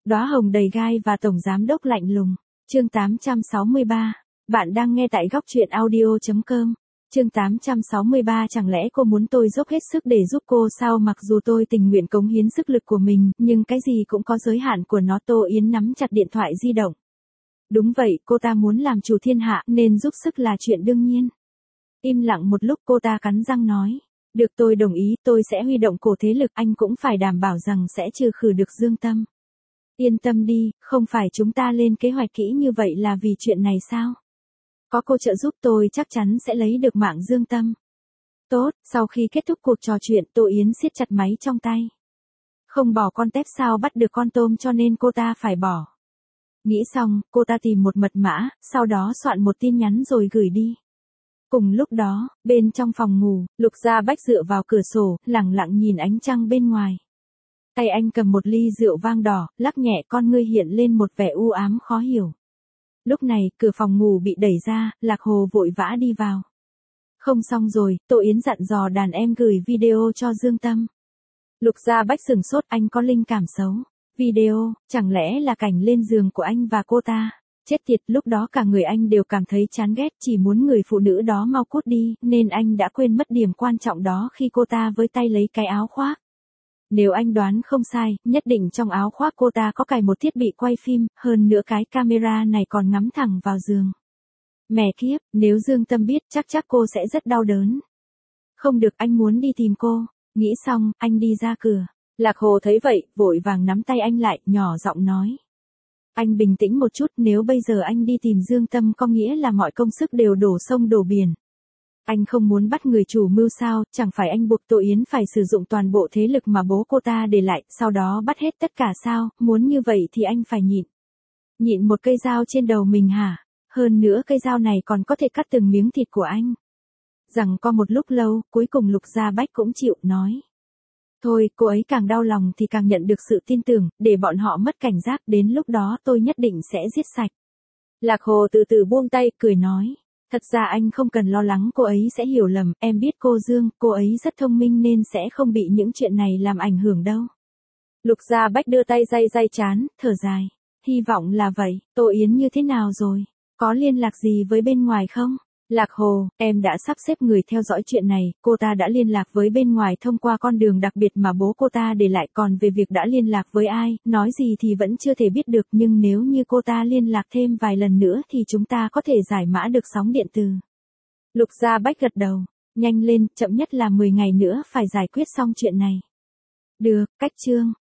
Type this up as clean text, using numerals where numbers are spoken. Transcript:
Đóa hồng đầy gai và tổng giám đốc lạnh lùng. Chương 863. Bạn đang nghe tại góc truyện audio.com. Chương 863. Chẳng lẽ cô muốn tôi dốc hết sức để giúp cô sao? Mặc dù tôi tình nguyện cống hiến sức lực của mình, nhưng cái gì cũng có giới hạn của nó. Tô Yến nắm chặt điện thoại di động. Đúng vậy, cô ta muốn làm chủ thiên hạ nên giúp sức là chuyện đương nhiên. Im lặng một lúc cô ta cắn răng nói. Được, tôi đồng ý, tôi sẽ huy động cổ thế lực, anh cũng phải đảm bảo rằng sẽ trừ khử được Dương Tâm. Yên tâm đi, không phải chúng ta lên kế hoạch kỹ như vậy là vì chuyện này sao? Có cô trợ giúp tôi chắc chắn sẽ lấy được mạng Dương Tâm. Tốt, sau khi kết thúc cuộc trò chuyện Tô Yến siết chặt máy trong tay. Không bỏ con tép sao bắt được con tôm, cho nên cô ta phải bỏ. Nghĩ xong, cô ta tìm một mật mã, sau đó soạn một tin nhắn rồi gửi đi. Cùng lúc đó, bên trong phòng ngủ, Lục Gia Bách dựa vào cửa sổ, lẳng lặng nhìn ánh trăng bên ngoài. Tay anh cầm một ly rượu vang đỏ, lắc nhẹ, con ngươi hiện lên một vẻ u ám khó hiểu. Lúc này, cửa phòng ngủ bị đẩy ra, Lạc Hồ vội vã đi vào. Không xong rồi, Tô Yến dặn dò đàn em gửi video cho Dương Tâm. Lục Gia Bách sửng sốt, anh có linh cảm xấu. Video, chẳng lẽ là cảnh lên giường của anh và cô ta? Chết tiệt, lúc đó cả người anh đều cảm thấy chán ghét, chỉ muốn người phụ nữ đó mau cút đi, nên anh đã quên mất điểm quan trọng đó khi cô ta với tay lấy cái áo khoác. Nếu anh đoán không sai, nhất định trong áo khoác cô ta có cài một thiết bị quay phim, hơn nữa cái camera này còn ngắm thẳng vào giường. Mẹ kiếp, nếu Dương Tâm biết chắc cô sẽ rất đau đớn. Không được, anh muốn đi tìm cô. Nghĩ xong, anh đi ra cửa. Lạc Hồ thấy vậy, vội vàng nắm tay anh lại, nhỏ giọng nói. Anh bình tĩnh một chút, nếu bây giờ anh đi tìm Dương Tâm có nghĩa là mọi công sức đều đổ sông đổ biển. Anh không muốn bắt người chủ mưu sao, chẳng phải anh buộc Tô Yến phải sử dụng toàn bộ thế lực mà bố cô ta để lại, sau đó bắt hết tất cả sao, muốn như vậy thì anh phải nhịn. Nhịn một cây dao trên đầu mình hả? Hơn nữa cây dao này còn có thể cắt từng miếng thịt của anh. Rằng có một lúc lâu, cuối cùng Lục Gia Bách cũng chịu, nói. Thôi, cô ấy càng đau lòng thì càng nhận được sự tin tưởng, để bọn họ mất cảnh giác, đến lúc đó tôi nhất định sẽ giết sạch. Lạc Hồ từ từ buông tay, cười nói. Thật ra anh không cần lo lắng cô ấy sẽ hiểu lầm, em biết cô Dương, cô ấy rất thông minh nên sẽ không bị những chuyện này làm ảnh hưởng đâu. Lục Gia Bách đưa tay day trán, thở dài. Hy vọng là vậy. Tô Yến như thế nào rồi? Có liên lạc gì với bên ngoài không? Lạc Hồ, em đã sắp xếp người theo dõi chuyện này, cô ta đã liên lạc với bên ngoài thông qua con đường đặc biệt mà bố cô ta để lại, còn về việc đã liên lạc với ai, nói gì thì vẫn chưa thể biết được, nhưng nếu như cô ta liên lạc thêm vài lần nữa thì chúng ta có thể giải mã được sóng điện từ. Lục Gia Bách gật đầu, nhanh lên, chậm nhất là 10 ngày nữa phải giải quyết xong chuyện này. Được, cách chương.